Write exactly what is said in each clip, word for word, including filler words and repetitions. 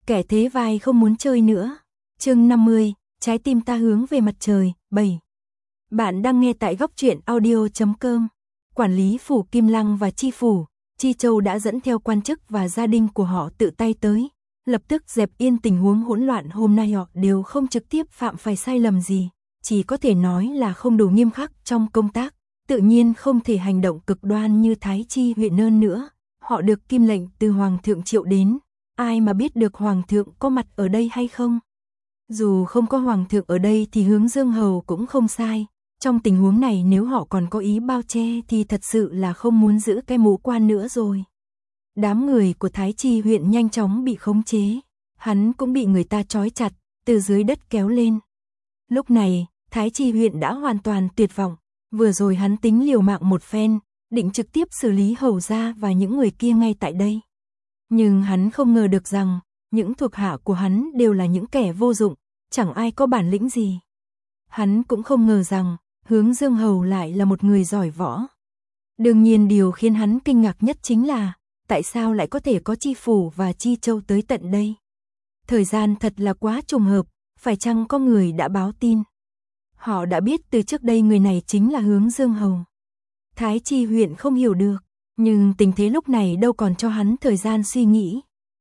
Kẻ thế vai không muốn chơi nữa. Chương năm mươi, trái tim ta hướng về mặt trời, bảy. Bạn đang nghe tại góc truyện audio chấm com. Quản lý phủ Kim Lăng và Chi phủ, Chi Châu đã dẫn theo quan chức và gia đình của họ tự tay tới, lập tức dẹp yên tình huống hỗn loạn hôm nay. Họ đều không trực tiếp phạm phải sai lầm gì, chỉ có thể nói là không đủ nghiêm khắc trong công tác, tự nhiên không thể hành động cực đoan như Thái Chi huyện hơn nữa. Họ được kim lệnh từ Hoàng thượng triệu đến, ai mà biết được Hoàng thượng có mặt ở đây hay không. Dù không có Hoàng thượng ở đây thì Hướng Dương Hầu cũng không sai. Trong tình huống này nếu họ còn có ý bao che thì thật sự là không muốn giữ cái mũ quan nữa rồi. Đám người của Thái Chi huyện nhanh chóng bị khống chế, hắn cũng bị người ta trói chặt, từ dưới đất kéo lên. Lúc này, Thái Chi huyện đã hoàn toàn tuyệt vọng, vừa rồi hắn tính liều mạng một phen, định trực tiếp xử lý Hầu gia và những người kia ngay tại đây. Nhưng hắn không ngờ được rằng, những thuộc hạ của hắn đều là những kẻ vô dụng, chẳng ai có bản lĩnh gì. Hắn cũng không ngờ rằng, Hướng Dương Hầu lại là một người giỏi võ. Đương nhiên điều khiến hắn kinh ngạc nhất chính là, tại sao lại có thể có Chi phủ và Chi Châu tới tận đây. Thời gian thật là quá trùng hợp, phải chăng có người đã báo tin. Họ đã biết từ trước đây người này chính là Hướng Dương Hầu. Thái Chi huyện không hiểu được, nhưng tình thế lúc này đâu còn cho hắn thời gian suy nghĩ.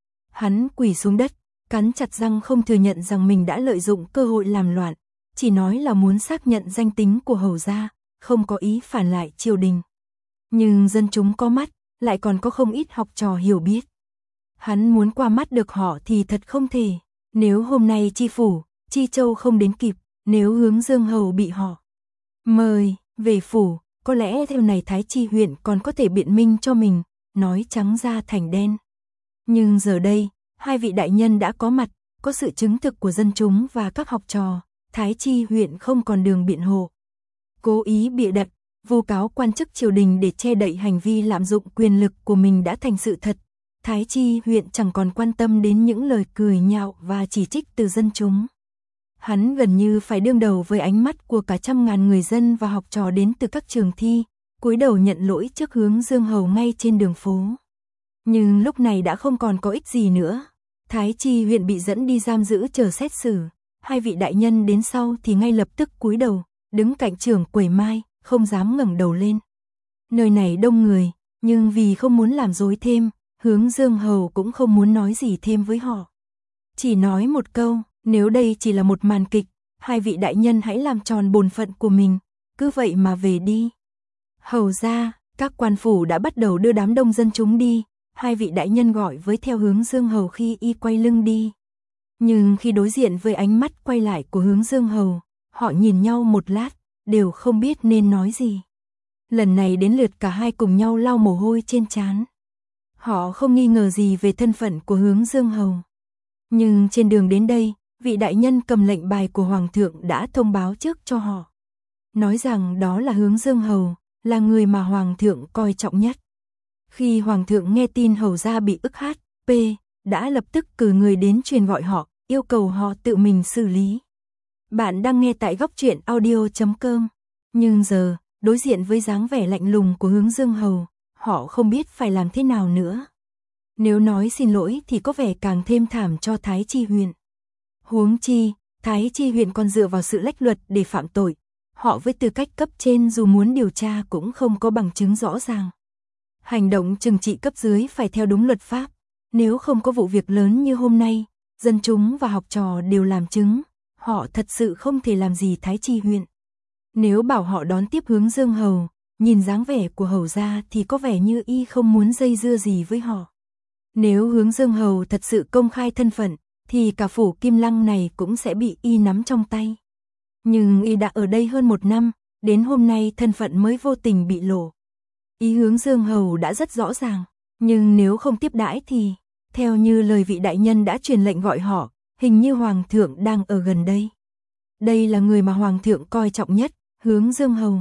Hắn quỳ xuống đất, cắn chặt răng không thừa nhận rằng mình đã lợi dụng cơ hội làm loạn, chỉ nói là muốn xác nhận danh tính của Hầu gia, không có ý phản lại triều đình. Nhưng dân chúng có mắt, lại còn có không ít học trò hiểu biết. Hắn muốn qua mắt được họ thì thật không thể, nếu hôm nay Chi phủ, Chi Châu không đến kịp, nếu Hướng Dương Hầu bị họ mời về phủ, có lẽ theo này Thái Chi huyện còn có thể biện minh cho mình, nói trắng ra thành đen. Nhưng giờ đây, hai vị đại nhân đã có mặt, có sự chứng thực của dân chúng và các học trò, Thái Chi huyện không còn đường biện hộ. Cố ý bịa đặt, vu cáo quan chức triều đình để che đậy hành vi lạm dụng quyền lực của mình đã thành sự thật. Thái Chi huyện chẳng còn quan tâm đến những lời cười nhạo và chỉ trích từ dân chúng. Hắn gần như phải đương đầu với ánh mắt của cả trăm ngàn người dân và học trò đến từ các trường thi, cúi đầu nhận lỗi trước Hướng Dương Hầu ngay trên đường phố. Nhưng lúc này đã không còn có ích gì nữa. Thái Chi huyện bị dẫn đi giam giữ chờ xét xử. Hai vị đại nhân đến sau thì ngay lập tức cúi đầu, đứng cạnh trưởng quầy Mai, không dám ngẩng đầu lên. Nơi này đông người, nhưng vì không muốn làm rối thêm, Hướng Dương Hầu cũng không muốn nói gì thêm với họ. Chỉ nói một câu, nếu đây chỉ là một màn kịch, hai vị đại nhân hãy làm tròn bổn phận của mình, cứ vậy mà về đi. Hầu ra, các quan phủ đã bắt đầu đưa đám đông dân chúng đi, hai vị đại nhân gọi với theo Hướng Dương Hầu khi y quay lưng đi. Nhưng khi đối diện với ánh mắt quay lại của Hướng Dương Hầu, họ nhìn nhau một lát, đều không biết nên nói gì. Lần này đến lượt cả hai cùng nhau lau mồ hôi trên trán. Họ không nghi ngờ gì về thân phận của Hướng Dương Hầu. Nhưng trên đường đến đây, vị đại nhân cầm lệnh bài của Hoàng thượng đã thông báo trước cho họ. Nói rằng đó là Hướng Dương Hầu, là người mà Hoàng thượng coi trọng nhất. Khi Hoàng thượng nghe tin Hầu gia bị ức hát, P, đã lập tức cử người đến truyền gọi họ, yêu cầu họ tự mình xử lý. Bạn đang nghe tại góc truyện audio chấm com. Nhưng giờ, đối diện với dáng vẻ lạnh lùng của Hướng Dương Hầu, họ không biết phải làm thế nào nữa. Nếu nói xin lỗi thì có vẻ càng thêm thảm cho Thái Chi huyện. Huống chi, Thái Chi huyện còn dựa vào sự lách luật để phạm tội. Họ với tư cách cấp trên dù muốn điều tra cũng không có bằng chứng rõ ràng. Hành động trừng trị cấp dưới phải theo đúng luật pháp. Nếu không có vụ việc lớn như hôm nay, dân chúng và học trò đều làm chứng, họ thật sự không thể làm gì Thái Chi huyện. Nếu bảo họ đón tiếp Hướng Dương Hầu, nhìn dáng vẻ của Hầu gia thì có vẻ như y không muốn dây dưa gì với họ. Nếu Hướng Dương Hầu thật sự công khai thân phận, thì cả phủ Kim Lăng này cũng sẽ bị y nắm trong tay. Nhưng y đã ở đây hơn một năm, đến hôm nay thân phận mới vô tình bị lộ. Ý Hướng Dương Hầu đã rất rõ ràng, nhưng nếu không tiếp đãi thì, theo như lời vị đại nhân đã truyền lệnh gọi họ, hình như Hoàng thượng đang ở gần đây. Đây là người mà Hoàng thượng coi trọng nhất, Hướng Dương Hầu.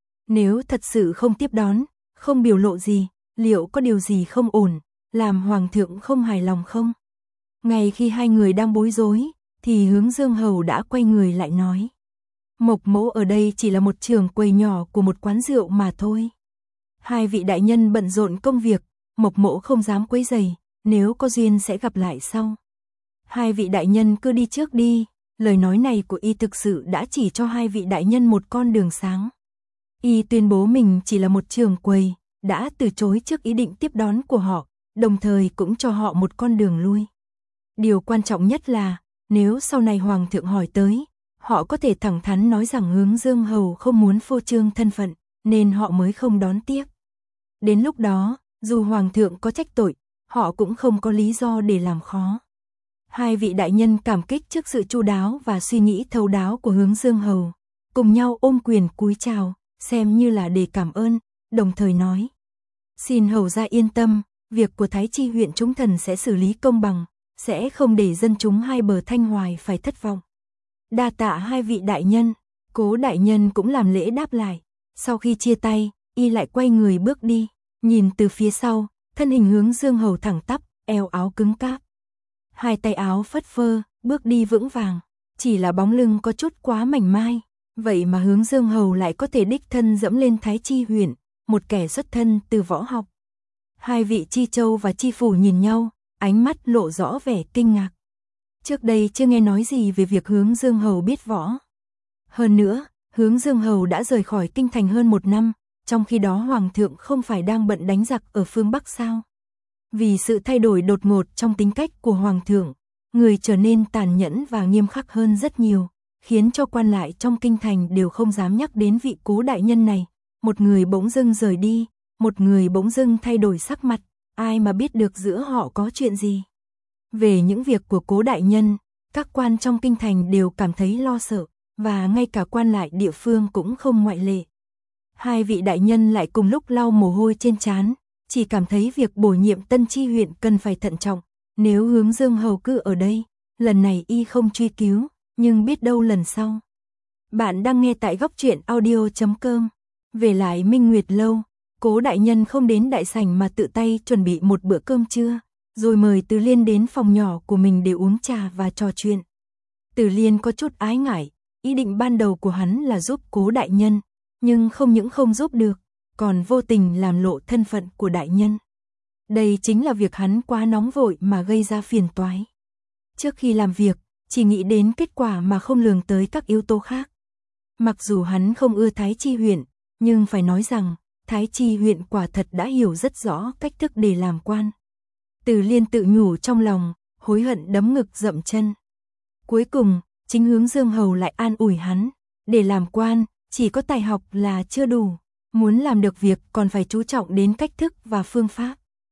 Nếu thật sự không tiếp đón, không biểu lộ gì, liệu có điều gì không ổn, làm Hoàng thượng không hài lòng không? Ngay khi hai người đang bối rối, thì Hướng Dương Hầu đã quay người lại nói. Mộc mỗ ở đây chỉ là một trưởng quầy nhỏ của một quán rượu mà thôi. Hai vị đại nhân bận rộn công việc, Mộc mỗ không dám quấy rầy, nếu có duyên sẽ gặp lại sau. Hai vị đại nhân cứ đi trước đi. Lời nói này của y thực sự đã chỉ cho hai vị đại nhân một con đường sáng. Y tuyên bố mình chỉ là một trưởng quầy, đã từ chối trước ý định tiếp đón của họ, đồng thời cũng cho họ một con đường lui. Điều quan trọng nhất là, nếu sau này Hoàng thượng hỏi tới, họ có thể thẳng thắn nói rằng Hướng Dương Hầu không muốn phô trương thân phận, nên họ mới không đón tiếp. Đến lúc đó, dù Hoàng thượng có trách tội, họ cũng không có lý do để làm khó. Hai vị đại nhân cảm kích trước sự chu đáo và suy nghĩ thấu đáo của Hướng Dương Hầu, cùng nhau ôm quyền cúi chào, xem như là để cảm ơn, đồng thời nói. Xin hầu gia yên tâm, việc của Thái Chi huyện chúng thần sẽ xử lý công bằng, sẽ không để dân chúng hai bờ Thanh Hoài phải thất vọng. Đa tạ hai vị đại nhân, Cố đại nhân cũng làm lễ đáp lại. Sau khi chia tay, y lại quay người bước đi, nhìn từ phía sau, thân hình Hướng Dương Hầu thẳng tắp, eo áo cứng cáp. Hai tay áo phất phơ, bước đi vững vàng, chỉ là bóng lưng có chút quá mảnh mai, vậy mà Hướng Dương Hầu lại có thể đích thân dẫm lên Thái Chi huyện, một kẻ xuất thân từ võ học. Hai vị Chi Châu và Chi Phủ nhìn nhau, ánh mắt lộ rõ vẻ kinh ngạc. Trước đây chưa nghe nói gì về việc Hướng Dương Hầu biết võ. Hơn nữa, Hướng Dương Hầu đã rời khỏi kinh thành hơn một năm, trong khi đó Hoàng thượng không phải đang bận đánh giặc ở phương Bắc sao? Vì sự thay đổi đột ngột trong tính cách của Hoàng thượng, người trở nên tàn nhẫn và nghiêm khắc hơn rất nhiều, khiến cho quan lại trong kinh thành đều không dám nhắc đến vị Cố đại nhân này. Một người bỗng dưng rời đi, một người bỗng dưng thay đổi sắc mặt, ai mà biết được giữa họ có chuyện gì. Về những việc của Cố đại nhân, các quan trong kinh thành đều cảm thấy lo sợ, và ngay cả quan lại địa phương cũng không ngoại lệ. Hai vị đại nhân lại cùng lúc lau mồ hôi trên trán, chỉ cảm thấy việc bổ nhiệm Tân Chi huyện cần phải thận trọng. Nếu Hướng Dương Hầu cứ ở đây, lần này y không truy cứu, nhưng biết đâu lần sau. Bạn đang nghe tại góc truyện audio chấm com. Về lại Minh Nguyệt Lâu, Cố đại nhân không đến đại sảnh mà tự tay chuẩn bị một bữa cơm trưa, rồi mời Từ Liên đến phòng nhỏ của mình để uống trà và trò chuyện. Từ Liên có chút ái ngại, ý định ban đầu của hắn là giúp Cố đại nhân, nhưng không những không giúp được, còn vô tình làm lộ thân phận của đại nhân. Đây chính là việc hắn quá nóng vội mà gây ra phiền toái. Trước khi làm việc, chỉ nghĩ đến kết quả mà không lường tới các yếu tố khác. Mặc dù hắn không ưa Thái Chi huyện, nhưng phải nói rằng, Thái Chi huyện quả thật đã hiểu rất rõ cách thức để làm quan. Từ Liên tự nhủ trong lòng, hối hận đấm ngực dậm chân. Cuối cùng, chính Hướng Dương Hầu lại an ủi hắn, để làm quan, chỉ có tài học là chưa đủ, muốn làm được việc còn phải chú trọng đến cách thức và phương pháp.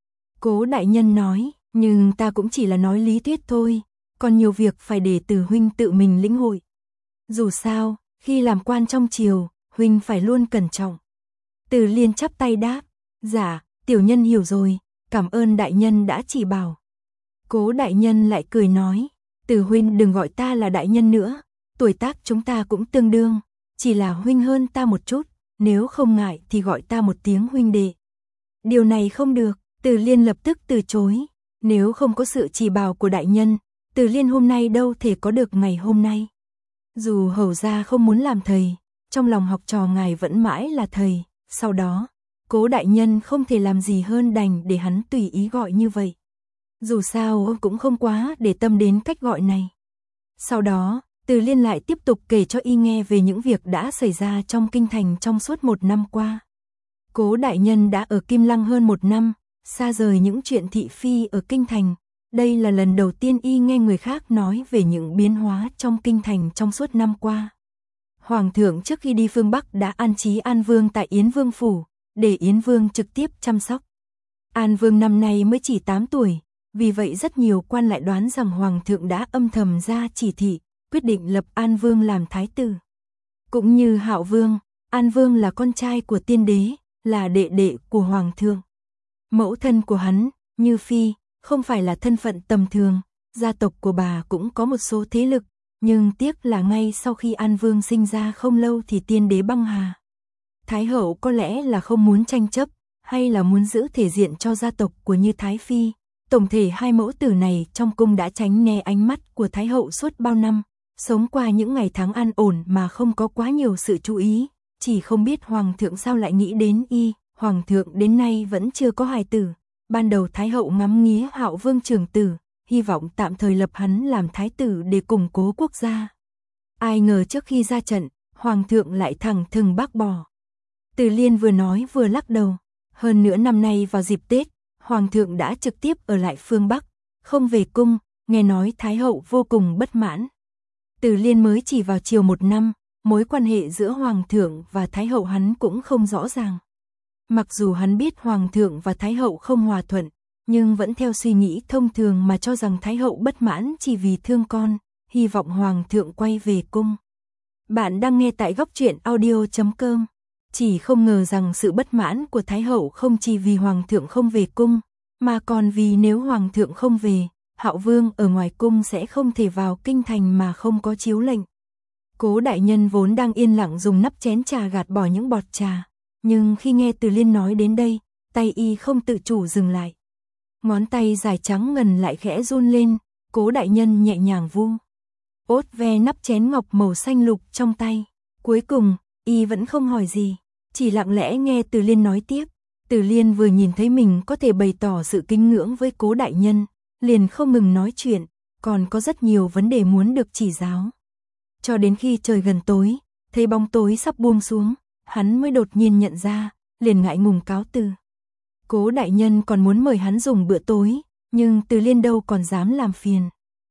Cố đại nhân nói, nhưng ta cũng chỉ là nói lý thuyết thôi, còn nhiều việc phải để Từ huynh tự mình lĩnh hội. Dù sao, khi làm quan trong triều, huynh phải luôn cẩn trọng. Từ Liên chắp tay đáp, dạ, tiểu nhân hiểu rồi, cảm ơn đại nhân đã chỉ bảo. Cố đại nhân lại cười nói, Từ huynh đừng gọi ta là đại nhân nữa, tuổi tác chúng ta cũng tương đương, chỉ là huynh hơn ta một chút, nếu không ngại thì gọi ta một tiếng huynh đệ. Điều này không được, Từ Liên lập tức từ chối, nếu không có sự chỉ bảo của đại nhân, Từ Liên hôm nay đâu thể có được ngày hôm nay. Dù hầu gia không muốn làm thầy, trong lòng học trò ngài vẫn mãi là thầy, sau đó, Cố đại nhân không thể làm gì hơn đành để hắn tùy ý gọi như vậy. Dù sao cũng không quá để tâm đến cách gọi này. Sau đó, Từ Liên lại tiếp tục kể cho y nghe về những việc đã xảy ra trong kinh thành trong suốt một năm qua. Cố đại nhân đã ở Kim Lăng hơn một năm, xa rời những chuyện thị phi ở kinh thành. Đây là lần đầu tiên y nghe người khác nói về những biến hóa trong kinh thành trong suốt năm qua. Hoàng thượng trước khi đi phương Bắc đã an trí An Vương tại Yến Vương Phủ, để Yến Vương trực tiếp chăm sóc. An Vương năm nay mới chỉ tám tuổi, vì vậy rất nhiều quan lại đoán rằng Hoàng thượng đã âm thầm ra chỉ thị, quyết định lập An Vương làm thái tử. Cũng như Hạo Vương, An Vương là con trai của tiên đế, là đệ đệ của Hoàng thượng. Mẫu thân của hắn, Như Phi, không phải là thân phận tầm thường, gia tộc của bà cũng có một số thế lực, nhưng tiếc là ngay sau khi An Vương sinh ra không lâu thì tiên đế băng hà. Thái hậu có lẽ là không muốn tranh chấp, hay là muốn giữ thể diện cho gia tộc của Như Thái Phi. Tổng thể hai mẫu tử này trong cung đã tránh né ánh mắt của Thái hậu suốt bao năm, sống qua những ngày tháng an ổn mà không có quá nhiều sự chú ý, chỉ không biết Hoàng thượng sao lại nghĩ đến y. Hoàng thượng đến nay vẫn chưa có hài tử. Ban đầu Thái hậu ngắm nghía Hạo Vương trưởng tử, hy vọng tạm thời lập hắn làm thái tử để củng cố quốc gia. Ai ngờ trước khi ra trận, Hoàng thượng lại thẳng thừng bác bỏ. Từ Liên vừa nói vừa lắc đầu. Hơn nữa năm nay vào dịp Tết, Hoàng thượng đã trực tiếp ở lại phương Bắc, không về cung, nghe nói Thái hậu vô cùng bất mãn. Từ Liên mới chỉ vào chiều một năm, mối quan hệ giữa Hoàng thượng và Thái hậu hắn cũng không rõ ràng. Mặc dù hắn biết Hoàng thượng và Thái hậu không hòa thuận, nhưng vẫn theo suy nghĩ thông thường mà cho rằng Thái hậu bất mãn chỉ vì thương con, hy vọng Hoàng thượng quay về cung. Bạn đang nghe tại góc truyện audio chấm com. Chỉ không ngờ rằng sự bất mãn của Thái hậu không chỉ vì Hoàng thượng không về cung, mà còn vì nếu Hoàng thượng không về, Hạo Vương ở ngoài cung sẽ không thể vào kinh thành mà không có chiếu lệnh. Cố đại nhân vốn đang yên lặng dùng nắp chén trà gạt bỏ những bọt trà, nhưng khi nghe Từ Liên nói đến đây, tay y không tự chủ dừng lại. Ngón tay dài trắng ngần lại khẽ run lên, Cố đại nhân nhẹ nhàng vu ốt ve nắp chén ngọc màu xanh lục trong tay. Cuối cùng, y vẫn không hỏi gì, chỉ lặng lẽ nghe Từ Liên nói tiếp. Từ Liên vừa nhìn thấy mình có thể bày tỏ sự kính ngưỡng với Cố đại nhân, liền không ngừng nói chuyện, còn có rất nhiều vấn đề muốn được chỉ giáo. Cho đến khi trời gần tối, thấy bóng tối sắp buông xuống, hắn mới đột nhiên nhận ra, liền ngại ngùng cáo từ. Cố đại nhân còn muốn mời hắn dùng bữa tối, nhưng Từ Liên đâu còn dám làm phiền.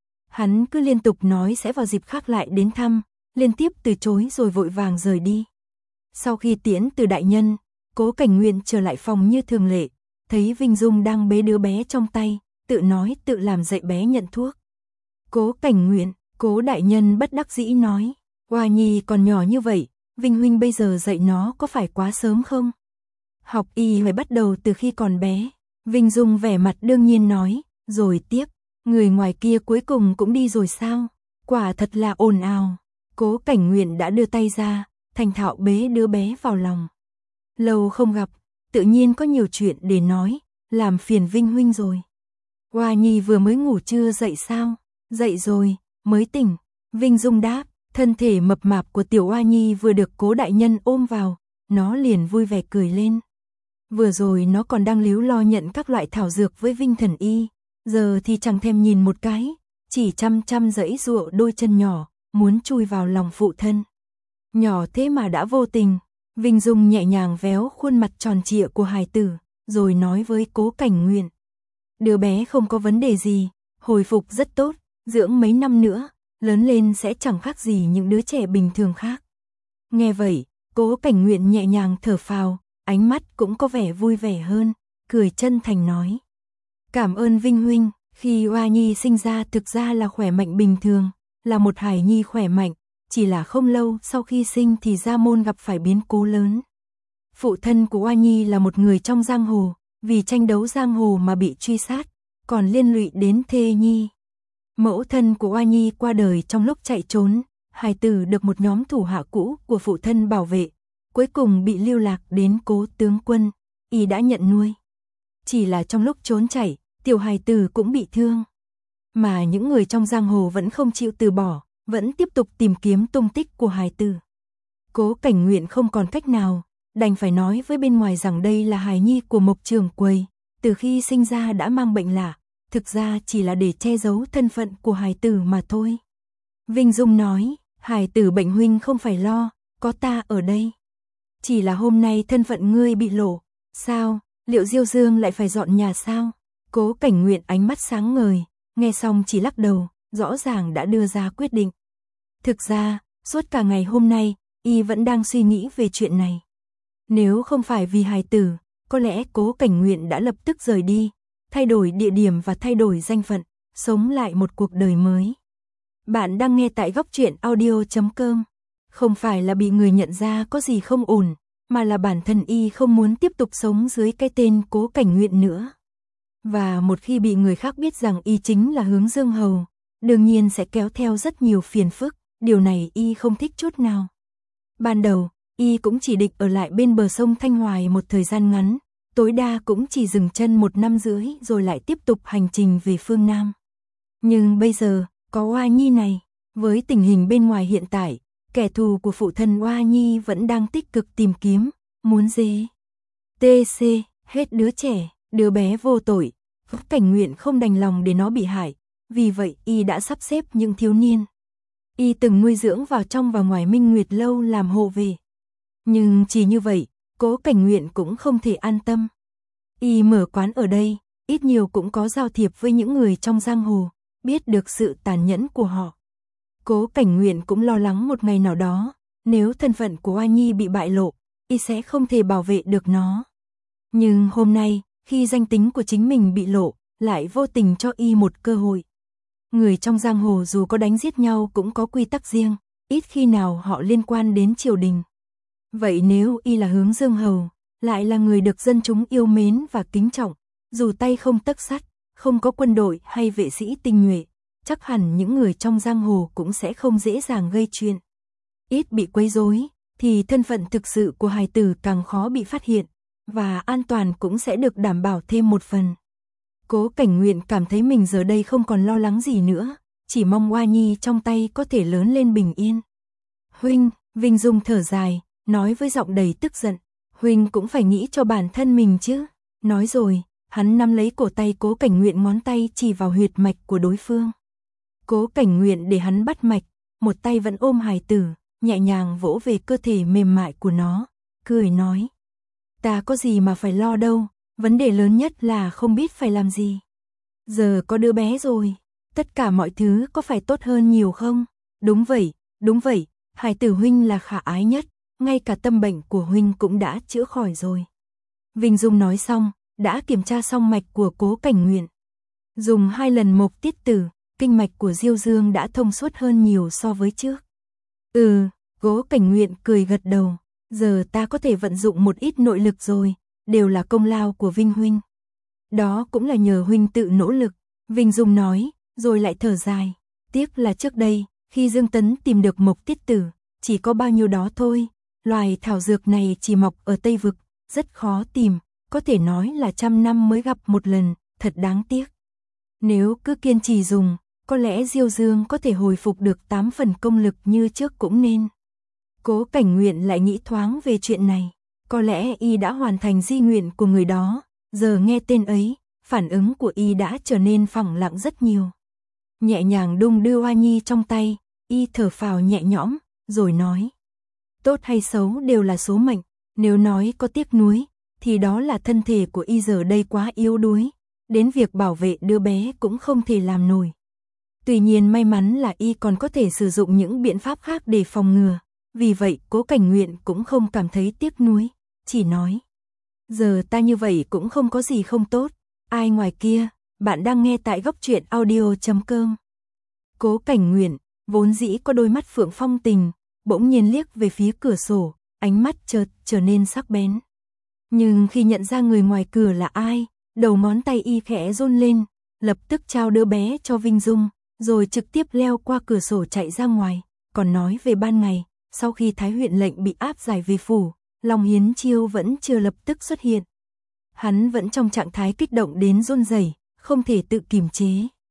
Hắn cứ liên tục nói sẽ vào dịp khác lại đến thăm, liên tiếp từ chối rồi vội vàng rời đi. Sau khi tiễn Từ đại nhân, Cố Cảnh Nguyện trở lại phòng như thường lệ, thấy Vinh Dung đang bế đứa bé trong tay, tự nói tự làm dậy bé nhận thuốc. Cố Cảnh Nguyện, Cố đại nhân bất đắc dĩ nói, Hoa Nhi còn nhỏ như vậy, Vinh huynh bây giờ dạy nó có phải quá sớm không? Học y phải bắt đầu từ khi còn bé. Vinh Dung vẻ mặt đương nhiên nói, rồi tiếp, người ngoài kia cuối cùng cũng đi rồi sao? Quả thật là ồn ào. Cố Cảnh Nguyện đã đưa tay ra, thành thạo bế đứa bé vào lòng. Lâu không gặp, tự nhiên có nhiều chuyện để nói, làm phiền Vinh huynh rồi. Hoa Nhi vừa mới ngủ chưa dậy sao? Dậy rồi, mới tỉnh. Vinh Dung đáp, thân thể mập mạp của tiểu Hoa Nhi vừa được Cố đại nhân ôm vào, nó liền vui vẻ cười lên. Vừa rồi nó còn đang líu lo nhận các loại thảo dược với Vinh thần y, giờ thì chẳng thèm nhìn một cái, chỉ chăm chăm giãy giụa đôi chân nhỏ, muốn chui vào lòng phụ thân. Nhỏ thế mà đã vô tình. Vinh Dung nhẹ nhàng véo khuôn mặt tròn trịa của hài tử, rồi nói với Cố Cảnh Nguyện. Đứa bé không có vấn đề gì, hồi phục rất tốt, dưỡng mấy năm nữa, lớn lên sẽ chẳng khác gì những đứa trẻ bình thường khác. Nghe vậy, Cố Cảnh Nguyện nhẹ nhàng thở phào, ánh mắt cũng có vẻ vui vẻ hơn, cười chân thành nói. Cảm ơn Vinh huynh, khi Hoa Nhi sinh ra thực ra là khỏe mạnh bình thường, là một hài nhi khỏe mạnh, chỉ là không lâu sau khi sinh thì gia môn gặp phải biến cố lớn. Phụ thân của Hoa Nhi là một người trong giang hồ, vì tranh đấu giang hồ mà bị truy sát, còn liên lụy đến thê nhi. Mẫu thân của Hoa Nhi qua đời trong lúc chạy trốn, hài tử được một nhóm thủ hạ cũ của phụ thân bảo vệ, cuối cùng bị lưu lạc đến Cố tướng quân, y đã nhận nuôi. Chỉ là trong lúc trốn chạy, tiểu hài tử cũng bị thương. Mà những người trong giang hồ vẫn không chịu từ bỏ, vẫn tiếp tục tìm kiếm tung tích của hài tử. Cố Cảnh Nguyện không còn cách nào, đành phải nói với bên ngoài rằng đây là hài nhi của Mộc Trường Quầy, từ khi sinh ra đã mang bệnh lạ, thực ra chỉ là để che giấu thân phận của hài tử mà thôi. Vinh Dung nói, hài tử bệnh huynh không phải lo, có ta ở đây. Chỉ là hôm nay thân phận ngươi bị lộ, sao, liệu Diêu Dương lại phải dọn nhà sao? Cố Cảnh Nguyện ánh mắt sáng ngời, nghe xong chỉ lắc đầu, rõ ràng đã đưa ra quyết định. Thực ra, suốt cả ngày hôm nay, y vẫn đang suy nghĩ về chuyện này. Nếu không phải vì hài tử, có lẽ Cố Cảnh Nguyện đã lập tức rời đi, thay đổi địa điểm và thay đổi danh phận, sống lại một cuộc đời mới. Bạn đang nghe tại góc truyện audio chấm com. Không phải là bị người nhận ra có gì không ổn, mà là bản thân y không muốn tiếp tục sống dưới cái tên Cố Cảnh Nguyện nữa. Và một khi bị người khác biết rằng y chính là Hướng Dương Hầu, đương nhiên sẽ kéo theo rất nhiều phiền phức, điều này y không thích chút nào. Ban đầu, y cũng chỉ định ở lại bên bờ sông Thanh Hoài một thời gian ngắn, tối đa cũng chỉ dừng chân một năm rưỡi rồi lại tiếp tục hành trình về phương Nam. Nhưng bây giờ, có Hoa Nhi này, với tình hình bên ngoài hiện tại, kẻ thù của phụ thân Hoa Nhi vẫn đang tích cực tìm kiếm, muốn dê. tê xê, hết đứa trẻ, đứa bé vô tội, Cảnh Nguyện không đành lòng để nó bị hại, vì vậy y đã sắp xếp những thiếu niên y từng nuôi dưỡng vào trong và ngoài Minh Nguyệt lâu làm hộ vệ. Nhưng chỉ như vậy, Cố Cảnh Nguyện cũng không thể an tâm. Y mở quán ở đây, ít nhiều cũng có giao thiệp với những người trong giang hồ, biết được sự tàn nhẫn của họ. Cố Cảnh Nguyện cũng lo lắng một ngày nào đó, nếu thân phận của Oa Nhi bị bại lộ, y sẽ không thể bảo vệ được nó. Nhưng hôm nay, khi danh tính của chính mình bị lộ, lại vô tình cho y một cơ hội. Người trong giang hồ dù có đánh giết nhau cũng có quy tắc riêng, ít khi nào họ liên quan đến triều đình. Vậy nếu y là Hướng Dương Hầu, lại là người được dân chúng yêu mến và kính trọng, dù tay không tấc sắt, không có quân đội hay vệ sĩ tinh nhuệ, chắc hẳn những người trong giang hồ cũng sẽ không dễ dàng gây chuyện. Ít bị quấy rối, thì thân phận thực sự của hài tử càng khó bị phát hiện, và an toàn cũng sẽ được đảm bảo thêm một phần. Cố Cảnh Nguyện cảm thấy mình giờ đây không còn lo lắng gì nữa, chỉ mong Oa Nhi trong tay có thể lớn lên bình yên. Huynh, Vinh Dung thở dài, nói với giọng đầy tức giận, Huynh cũng phải nghĩ cho bản thân mình chứ. Nói rồi, hắn nắm lấy cổ tay Cố Cảnh Nguyện, ngón tay chỉ vào huyệt mạch của đối phương. Cố Cảnh Nguyện để hắn bắt mạch, một tay vẫn ôm hài tử, nhẹ nhàng vỗ về cơ thể mềm mại của nó, cười nói. Ta có gì mà phải lo đâu, vấn đề lớn nhất là không biết phải làm gì. Giờ có đứa bé rồi, tất cả mọi thứ có phải tốt hơn nhiều không? Đúng vậy, đúng vậy, hài tử Huynh là khả ái nhất, ngay cả tâm bệnh của Huynh cũng đã chữa khỏi rồi. Vinh Dung nói xong, đã kiểm tra xong mạch của Cố Cảnh Nguyện. Dùng hai lần mộc tiết tử, kinh mạch của Diêu Dương đã thông suốt hơn nhiều so với trước. Ừ, Cố Cảnh Nguyện cười gật đầu, giờ ta có thể vận dụng một ít nội lực rồi, đều là công lao của Vinh Huynh. Đó cũng là nhờ Huynh tự nỗ lực, Vinh Dung nói, rồi lại thở dài. Tiếc là trước đây, khi Dương Tấn tìm được mộc tiết tử, chỉ có bao nhiêu đó thôi, loài thảo dược này chỉ mọc ở Tây Vực, rất khó tìm, có thể nói là trăm năm mới gặp một lần, thật đáng tiếc. Nếu cứ kiên trì dùng, có lẽ Diêu Dương có thể hồi phục được tám phần công lực như trước cũng nên. Cố Cảnh Nguyện lại nghĩ thoáng về chuyện này, có lẽ y đã hoàn thành di nguyện của người đó, giờ nghe tên ấy, phản ứng của y đã trở nên phẳng lặng rất nhiều. Nhẹ nhàng đung đưa Oa Nhi trong tay, y thở phào nhẹ nhõm, rồi nói. Tốt hay xấu đều là số mệnh, nếu nói có tiếc nuối, thì đó là thân thể của y giờ đây quá yếu đuối, đến việc bảo vệ đứa bé cũng không thể làm nổi. Tuy nhiên may mắn là y còn có thể sử dụng những biện pháp khác để phòng ngừa, vì vậy Cố Cảnh Nguyện cũng không cảm thấy tiếc nuối, chỉ nói. Giờ ta như vậy cũng không có gì không tốt, ai ngoài kia, bạn đang nghe tại góc truyện audio chấm com. Cố Cảnh Nguyện, vốn dĩ có đôi mắt phượng phong tình, bỗng nhiên liếc về phía cửa sổ, ánh mắt chợt trở nên sắc bén. Nhưng khi nhận ra người ngoài cửa là ai, đầu ngón tay y khẽ run lên, lập tức trao đứa bé cho Vinh Dung, rồi trực tiếp leo qua cửa sổ chạy ra ngoài, còn nói về ban ngày, sau khi Thái huyện lệnh bị áp giải về phủ, Long Hiến Chiêu vẫn chưa lập tức xuất hiện. Hắn vẫn trong trạng thái kích động đến run rẩy, không thể tự kiềm chế.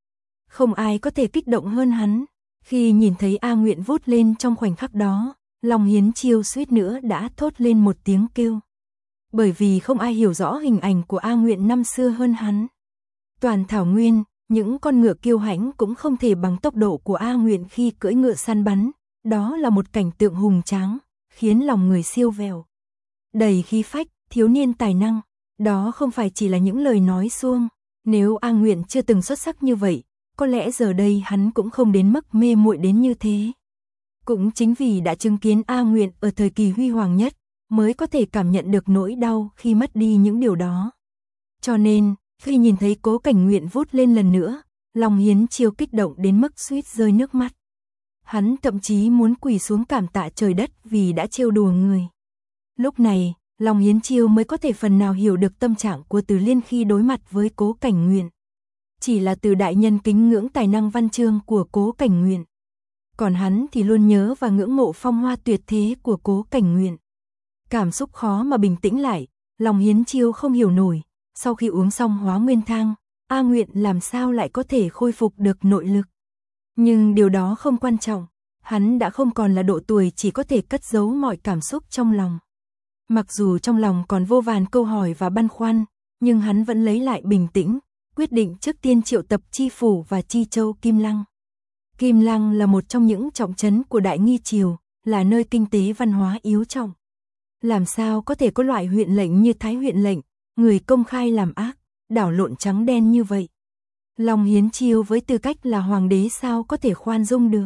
Không ai có thể kích động hơn hắn. Khi nhìn thấy A Nguyện vút lên trong khoảnh khắc đó, Long Hiến Chiêu suýt nữa đã thốt lên một tiếng kêu. Bởi vì không ai hiểu rõ hình ảnh của A Nguyện năm xưa hơn hắn. Toàn thảo nguyên, những con ngựa kiêu hãnh cũng không thể bằng tốc độ của A Nguyện khi cưỡi ngựa săn bắn. Đó là một cảnh tượng hùng tráng, khiến lòng người siêu vẹo. Đầy khí phách, thiếu niên tài năng, đó không phải chỉ là những lời nói suông. Nếu A Nguyện chưa từng xuất sắc như vậy, có lẽ giờ đây hắn cũng không đến mức mê muội đến như thế. Cũng chính vì đã chứng kiến A Nguyện ở thời kỳ huy hoàng nhất, mới có thể cảm nhận được nỗi đau khi mất đi những điều đó. Cho nên, khi nhìn thấy Cố Cảnh Nguyện vút lên lần nữa, Long Hiến Chiêu kích động đến mức suýt rơi nước mắt. Hắn thậm chí muốn quỳ xuống cảm tạ trời đất vì đã trêu đùa người. Lúc này, Long Hiến Chiêu mới có thể phần nào hiểu được tâm trạng của Từ Liên khi đối mặt với Cố Cảnh Nguyện. Chỉ là Từ đại nhân kính ngưỡng tài năng văn chương của Cố Cảnh Nguyện. Còn hắn thì luôn nhớ và ngưỡng mộ phong hoa tuyệt thế của Cố Cảnh Nguyện. Cảm xúc khó mà bình tĩnh lại, Long Hiến Chiêu không hiểu nổi, sau khi uống xong hóa nguyên thang, A Nguyện làm sao lại có thể khôi phục được nội lực. Nhưng điều đó không quan trọng, hắn đã không còn là độ tuổi chỉ có thể cất giấu mọi cảm xúc trong lòng. Mặc dù trong lòng còn vô vàn câu hỏi và băn khoăn, nhưng hắn vẫn lấy lại bình tĩnh, quyết định trước tiên triệu tập Chi Phủ và Chi Châu Kim Lăng. Kim Lăng là một trong những trọng trấn của Đại Nghi Triều, là nơi kinh tế văn hóa yếu trọng. Làm sao có thể có loại huyện lệnh như Thái huyện lệnh, người công khai làm ác, đảo lộn trắng đen như vậy. Long Hiến Chiêu với tư cách là hoàng đế sao có thể khoan dung được.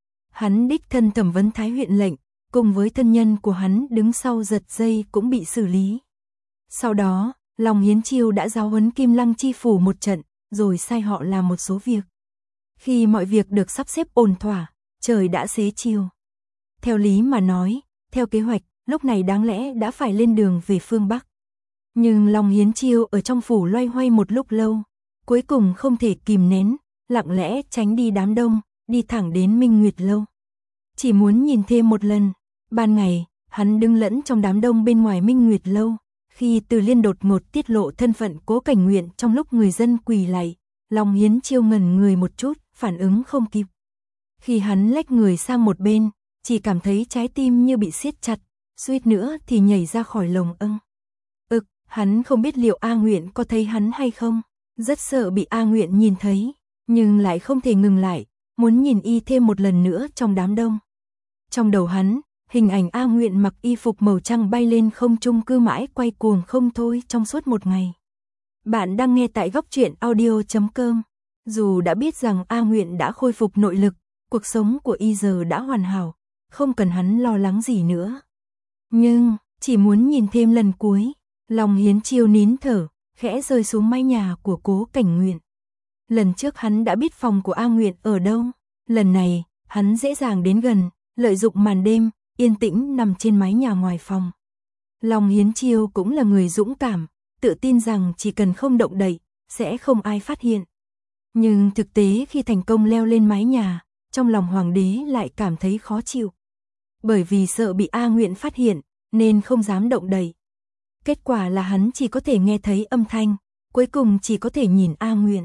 Hắn đích thân thẩm vấn Thái huyện lệnh, cùng với thân nhân của hắn đứng sau giật dây cũng bị xử lý. Sau đó, Long Hiến Chiêu đã giáo huấn Kim Lăng Chi Phủ một trận, rồi sai họ làm một số việc. Khi mọi việc được sắp xếp ổn thỏa, trời đã xế chiều. Theo lý mà nói, theo kế hoạch, lúc này đáng lẽ đã phải lên đường về phương Bắc. Nhưng Long Hiến Chiêu ở trong phủ loay hoay một lúc lâu, cuối cùng không thể kìm nén, lặng lẽ tránh đi đám đông, đi thẳng đến Minh Nguyệt Lâu. Chỉ muốn nhìn thêm một lần. Ban ngày, hắn đứng lẫn trong đám đông bên ngoài Minh Nguyệt Lâu, khi Từ Liên đột ngột tiết lộ thân phận Cố Cảnh Nguyện trong lúc người dân quỳ lạy, Long Hiến Chiêu ngẩn người một chút, phản ứng không kịp. Khi hắn lách người sang một bên, chỉ cảm thấy trái tim như bị siết chặt, suýt nữa thì nhảy ra khỏi lồng ưng. Ực, hắn không biết liệu A Nguyện có thấy hắn hay không, rất sợ bị A Nguyện nhìn thấy, nhưng lại không thể ngừng lại, muốn nhìn y thêm một lần nữa trong đám đông. Trong đầu hắn, hình ảnh A Nguyện mặc y phục màu trắng bay lên không trung cứ mãi quay cuồng không thôi trong suốt một ngày. Bạn đang nghe tại góc truyện audio chấm com. Dù đã biết rằng A Nguyện đã khôi phục nội lực, cuộc sống của y giờ đã hoàn hảo, không cần hắn lo lắng gì nữa. Nhưng, chỉ muốn nhìn thêm lần cuối, Long Hiến Chiêu nín thở, khẽ rơi xuống mái nhà của Cố Cảnh Nguyện. Lần trước hắn đã biết phòng của A Nguyện ở đâu, lần này, hắn dễ dàng đến gần, lợi dụng màn đêm, yên tĩnh nằm trên mái nhà ngoài phòng. Long Hiến Chiêu cũng là người dũng cảm, tự tin rằng chỉ cần không động đậy, sẽ không ai phát hiện. Nhưng thực tế khi thành công leo lên mái nhà, trong lòng hoàng đế lại cảm thấy khó chịu. Bởi vì sợ bị A Nguyện phát hiện, nên không dám động đậy. Kết quả là hắn chỉ có thể nghe thấy âm thanh, cuối cùng chỉ có thể nhìn A Nguyện.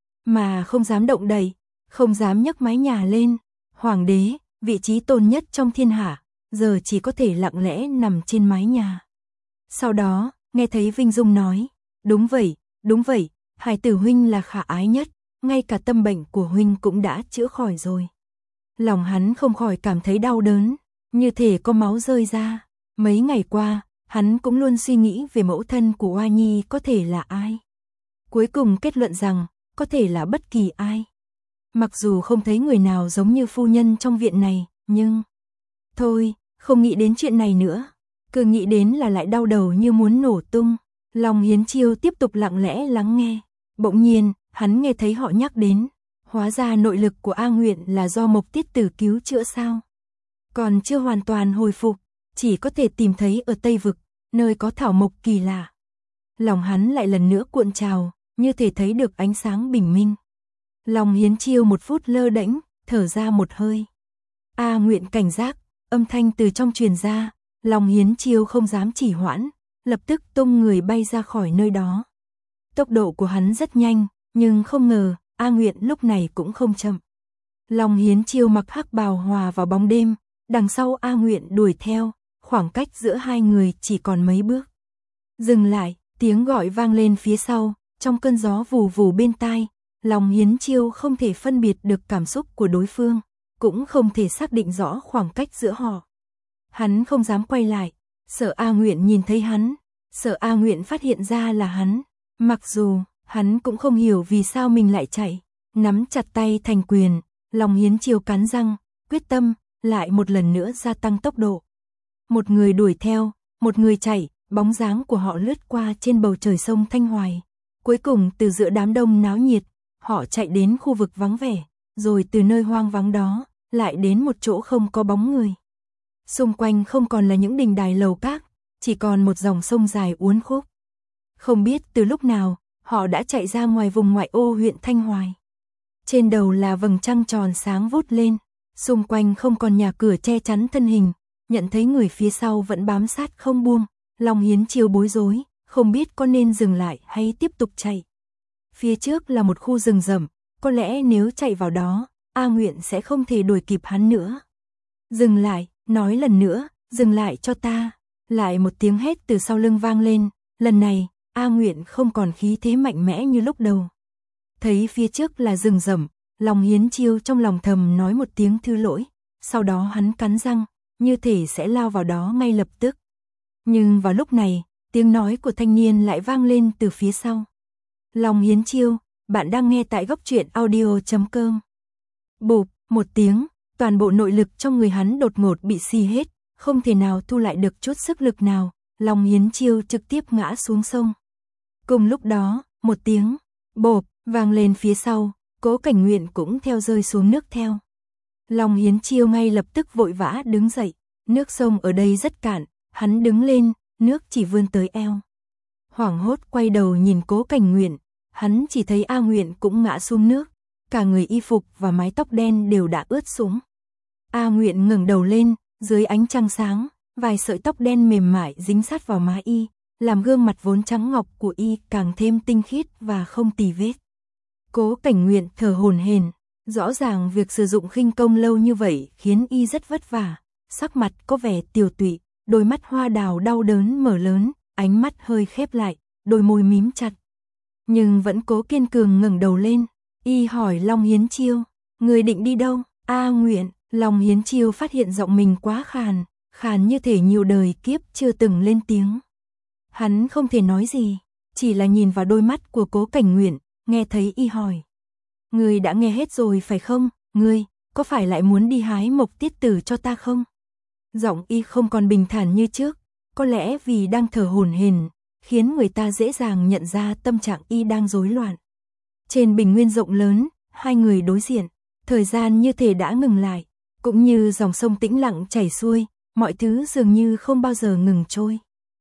Mà không dám động đậy, không dám nhấc mái nhà lên. Hoàng đế, vị trí tôn nhất trong thiên hạ, giờ chỉ có thể lặng lẽ nằm trên mái nhà. Sau đó, nghe thấy Vinh Dung nói, đúng vậy, đúng vậy, hài tử huynh là khả ái nhất, ngay cả tâm bệnh của huynh cũng đã chữa khỏi rồi. Lòng hắn không khỏi cảm thấy đau đớn, như thể có máu rơi ra. Mấy ngày qua, hắn cũng luôn suy nghĩ về mẫu thân của Oa Nhi có thể là ai. Cuối cùng kết luận rằng, có thể là bất kỳ ai. Mặc dù không thấy người nào giống như phu nhân trong viện này, nhưng... Thôi, không nghĩ đến chuyện này nữa. Cứ nghĩ đến là lại đau đầu như muốn nổ tung. Long Hiến Chiêu tiếp tục lặng lẽ lắng nghe. Bỗng nhiên, hắn nghe thấy họ nhắc đến. Hóa ra nội lực của A Nguyện là do Mộc Tiết Tử cứu chữa sao? Còn chưa hoàn toàn hồi phục, chỉ có thể tìm thấy ở Tây Vực, nơi có thảo mộc kỳ lạ. Lòng hắn lại lần nữa cuộn trào, như thể thấy được ánh sáng bình minh. Long Hiến Chiêu một phút lơ đễnh, thở ra một hơi. A Nguyện cảnh giác, âm thanh từ trong truyền ra, Long Hiến Chiêu không dám trì hoãn, lập tức tung người bay ra khỏi nơi đó. Tốc độ của hắn rất nhanh, nhưng không ngờ, A Nguyện lúc này cũng không chậm. Long Hiến Chiêu mặc hắc bào hòa vào bóng đêm, đằng sau A Nguyện đuổi theo, khoảng cách giữa hai người chỉ còn mấy bước. Dừng lại, tiếng gọi vang lên phía sau, trong cơn gió vù vù bên tai, Long Hiến Chiêu không thể phân biệt được cảm xúc của đối phương, cũng không thể xác định rõ khoảng cách giữa họ. Hắn không dám quay lại, sợ A Nguyện nhìn thấy hắn, sợ A Nguyện phát hiện ra là hắn. Mặc dù, hắn cũng không hiểu vì sao mình lại chạy, nắm chặt tay thành quyền, Long Hiến Chiêu cắn răng, quyết tâm, lại một lần nữa gia tăng tốc độ. Một người đuổi theo, một người chạy, bóng dáng của họ lướt qua trên bầu trời sông Thanh Hoài. Cuối cùng từ giữa đám đông náo nhiệt, họ chạy đến khu vực vắng vẻ, rồi từ nơi hoang vắng đó, lại đến một chỗ không có bóng người. Xung quanh không còn là những đình đài lầu các, chỉ còn một dòng sông dài uốn khúc. Không biết từ lúc nào, họ đã chạy ra ngoài vùng ngoại ô huyện Thanh Hoài. Trên đầu là vầng trăng tròn sáng vút lên, xung quanh không còn nhà cửa che chắn thân hình, nhận thấy người phía sau vẫn bám sát không buông, Long Hiến Chiêu bối rối, không biết có nên dừng lại hay tiếp tục chạy. Phía trước là một khu rừng rậm, có lẽ nếu chạy vào đó, A Nguyện sẽ không thể đuổi kịp hắn nữa. Dừng lại, nói lần nữa, dừng lại cho ta. Lại một tiếng hét từ sau lưng vang lên, lần này, A Nguyện không còn khí thế mạnh mẽ như lúc đầu, Thấy phía trước là rừng rậm, Long Hiến Chiêu trong lòng thầm nói một tiếng thứ lỗi, sau đó hắn cắn răng, như thể sẽ lao vào đó ngay lập tức. Nhưng vào lúc này, tiếng nói của thanh niên lại vang lên từ phía sau. Long Hiến Chiêu, bạn đang nghe tại góc truyện audio chấm com. Bụp, một tiếng, toàn bộ nội lực trong người hắn đột ngột bị xì hết, không thể nào thu lại được chút sức lực nào, Long Hiến Chiêu trực tiếp ngã xuống sông. Cùng lúc đó, một tiếng bộp vang lên phía sau, Cố Cảnh Nguyện cũng theo rơi xuống nước theo. Long Hiến Chiêu ngay lập tức vội vã đứng dậy, nước sông ở đây rất cạn, hắn đứng lên, nước chỉ vươn tới eo. Hoảng hốt quay đầu nhìn Cố Cảnh Nguyện, hắn chỉ thấy A Nguyện cũng ngã xuống nước, cả người y phục và mái tóc đen đều đã ướt sũng. A Nguyện ngẩng đầu lên, dưới ánh trăng sáng, vài sợi tóc đen mềm mại dính sát vào má y, làm gương mặt vốn trắng ngọc của y càng thêm tinh khiết và không tì vết. Cố Cảnh Nguyện thở hổn hển, rõ ràng việc sử dụng khinh công lâu như vậy khiến y rất vất vả, sắc mặt có vẻ tiều tụy, đôi mắt hoa đào đau đớn mở lớn, ánh mắt hơi khép lại, đôi môi mím chặt. Nhưng vẫn cố kiên cường ngẩng đầu lên, y hỏi Long Hiến Chiêu, người định đi đâu? A Nguyện, Long Hiến Chiêu phát hiện giọng mình quá khàn, khàn như thể nhiều đời kiếp chưa từng lên tiếng. Hắn không thể nói gì, chỉ là nhìn vào đôi mắt của Cố Cảnh Nguyện, nghe thấy y hỏi. Ngươi đã nghe hết rồi phải không? Ngươi, có phải lại muốn đi hái mộc tiết tử cho ta không? Giọng y không còn bình thản như trước, có lẽ vì đang thở hổn hển, khiến người ta dễ dàng nhận ra tâm trạng y đang rối loạn. Trên bình nguyên rộng lớn, hai người đối diện, thời gian như thể đã ngừng lại, cũng như dòng sông tĩnh lặng chảy xuôi, mọi thứ dường như không bao giờ ngừng trôi.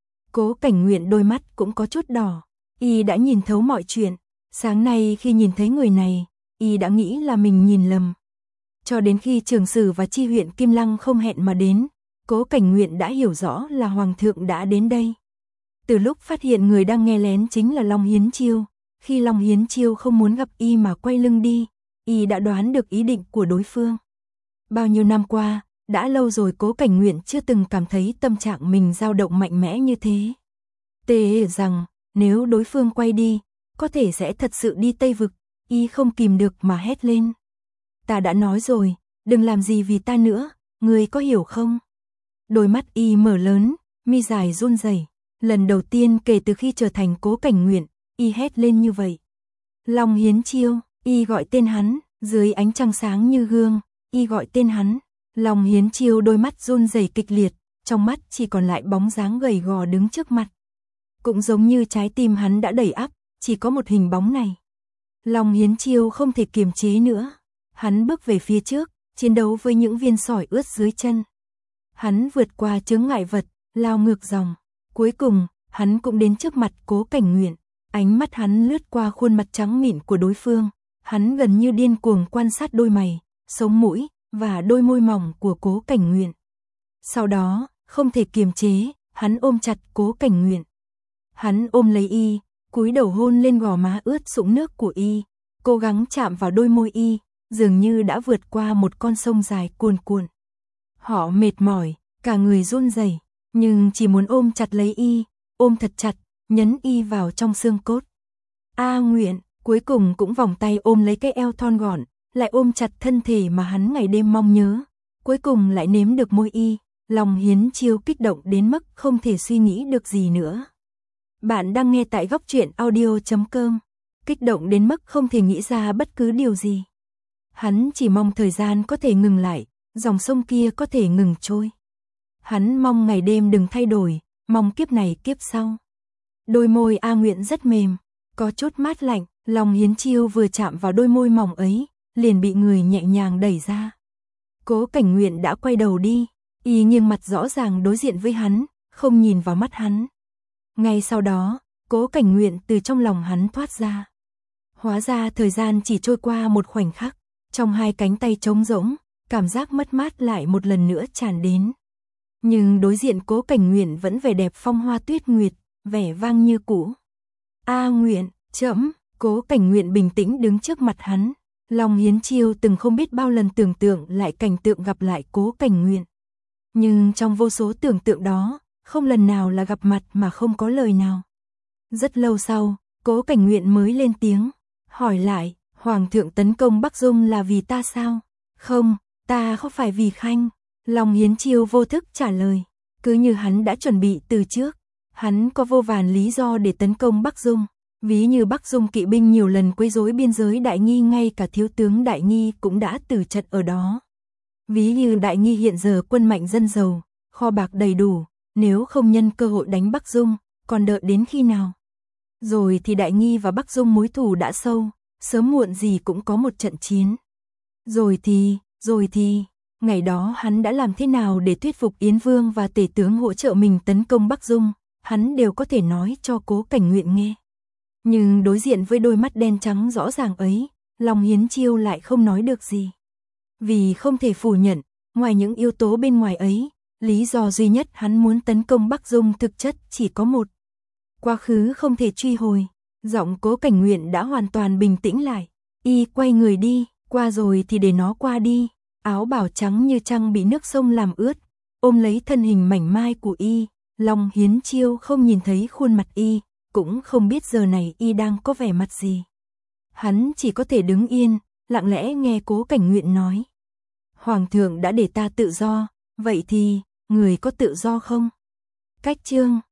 Cố Cảnh Nguyện đôi mắt cũng có chút đỏ, y đã nhìn thấu mọi chuyện, sáng nay khi nhìn thấy người này, y đã nghĩ là mình nhìn lầm. Cho đến khi Trường Sử và Chi huyện Kim Lăng không hẹn mà đến, Cố Cảnh Nguyện đã hiểu rõ là Hoàng thượng đã đến đây. Từ lúc phát hiện người đang nghe lén chính là Long Hiến Chiêu, khi Long Hiến Chiêu không muốn gặp y mà quay lưng đi, y đã đoán được ý định của đối phương. Bao nhiêu năm qua, đã lâu rồi Cố Cảnh Nguyện chưa từng cảm thấy tâm trạng mình dao động mạnh mẽ như thế. Tê rằng, nếu đối phương quay đi, có thể sẽ thật sự đi Tây Vực, y không kìm được mà hét lên. Ta đã nói rồi, đừng làm gì vì ta nữa, ngươi có hiểu không? Đôi mắt y mở lớn, mi dài run rẩy. Lần đầu tiên kể từ khi trở thành Cố Cảnh Nguyện, y hét lên như vậy. Long Hiến Chiêu, y gọi tên hắn, dưới ánh trăng sáng như gương, y gọi tên hắn. Long Hiến Chiêu đôi mắt run rẩy kịch liệt, trong mắt chỉ còn lại bóng dáng gầy gò đứng trước mặt. Cũng giống như trái tim hắn đã đầy ắp, chỉ có một hình bóng này. Long Hiến Chiêu không thể kiềm chế nữa. Hắn bước về phía trước, chiến đấu với những viên sỏi ướt dưới chân. Hắn vượt qua chướng ngại vật, lao ngược dòng. Cuối cùng, hắn cũng đến trước mặt Cố Cảnh Nguyện. Ánh mắt hắn lướt qua khuôn mặt trắng mịn của đối phương. Hắn gần như điên cuồng quan sát đôi mày, sống mũi và đôi môi mỏng của Cố Cảnh Nguyện. Sau đó, không thể kiềm chế, hắn ôm chặt Cố Cảnh Nguyện. Hắn ôm lấy y, cúi đầu hôn lên gò má ướt sũng nước của y, cố gắng chạm vào đôi môi y, dường như đã vượt qua một con sông dài cuồn cuộn. Họ mệt mỏi, cả người run rẩy, nhưng chỉ muốn ôm chặt lấy y, ôm thật chặt, nhấn y vào trong xương cốt. A Nguyện, cuối cùng cũng vòng tay ôm lấy cái eo thon gọn, lại ôm chặt thân thể mà hắn ngày đêm mong nhớ, cuối cùng lại nếm được môi y. Long Hiến Chiêu kích động đến mức không thể suy nghĩ được gì nữa. Bạn đang nghe tại góc truyện audio chấm com, kích động đến mức không thể nghĩ ra bất cứ điều gì. Hắn chỉ mong thời gian có thể ngừng lại, dòng sông kia có thể ngừng trôi. Hắn mong ngày đêm đừng thay đổi, mong kiếp này kiếp sau. Đôi môi A Nguyện rất mềm, có chút mát lạnh, Long Hiến Chiêu vừa chạm vào đôi môi mỏng ấy, liền bị người nhẹ nhàng đẩy ra. Cố Cảnh Nguyện đã quay đầu đi, y nghiêng mặt rõ ràng đối diện với hắn, không nhìn vào mắt hắn. Ngay sau đó, Cố Cảnh Nguyện từ trong lòng hắn thoát ra. Hóa ra thời gian chỉ trôi qua một khoảnh khắc, trong hai cánh tay trống rỗng, cảm giác mất mát lại một lần nữa tràn đến. Nhưng đối diện Cố Cảnh Nguyện vẫn vẻ đẹp phong hoa tuyết nguyệt, vẻ vang như cũ. A Nguyện, chậm, Cố Cảnh Nguyện bình tĩnh đứng trước mặt hắn. Long Hiến Chiêu từng không biết bao lần tưởng tượng lại cảnh tượng gặp lại Cố Cảnh Nguyện. Nhưng trong vô số tưởng tượng đó, không lần nào là gặp mặt mà không có lời nào. Rất lâu sau, Cố Cảnh Nguyện mới lên tiếng. hỏi lại, Hoàng thượng tấn công Bắc Dung là vì ta sao? Không, ta không phải vì Khanh. Long Hiến Chiêu vô thức trả lời, cứ như hắn đã chuẩn bị từ trước. Hắn có vô vàn lý do để tấn công Bắc Dung. Ví như Bắc Dung kỵ binh nhiều lần quấy rối biên giới Đại Nghi, ngay cả thiếu tướng Đại Nghi cũng đã tử trận ở đó. Ví như Đại Nghi hiện giờ quân mạnh dân giàu, kho bạc đầy đủ, nếu không nhân cơ hội đánh Bắc Dung, còn đợi đến khi nào? Rồi thì Đại Nghi và Bắc Dung mối thù đã sâu, sớm muộn gì cũng có một trận chiến. Rồi thì, rồi thì, ngày đó hắn đã làm thế nào để thuyết phục Yến Vương và Tể tướng hỗ trợ mình tấn công Bắc Dung, hắn đều có thể nói cho Cố Cảnh Nguyện nghe. Nhưng đối diện với đôi mắt đen trắng rõ ràng ấy, Long Hiến Chiêu lại không nói được gì. Vì không thể phủ nhận, ngoài những yếu tố bên ngoài ấy, lý do duy nhất hắn muốn tấn công Bắc Dung thực chất chỉ có một. Quá khứ không thể truy hồi. Giọng Cố Cảnh Nguyện đã hoàn toàn bình tĩnh lại. Y quay người đi, qua rồi thì để nó qua đi. Áo bào trắng như trăng bị nước sông làm ướt, ôm lấy thân hình mảnh mai của Y. Long Hiến Chiêu không nhìn thấy khuôn mặt Y, cũng không biết giờ này Y đang có vẻ mặt gì. Hắn chỉ có thể đứng yên, lặng lẽ nghe Cố Cảnh Nguyện nói. Hoàng thượng đã để ta tự do, vậy thì, người có tự do không? Cách chương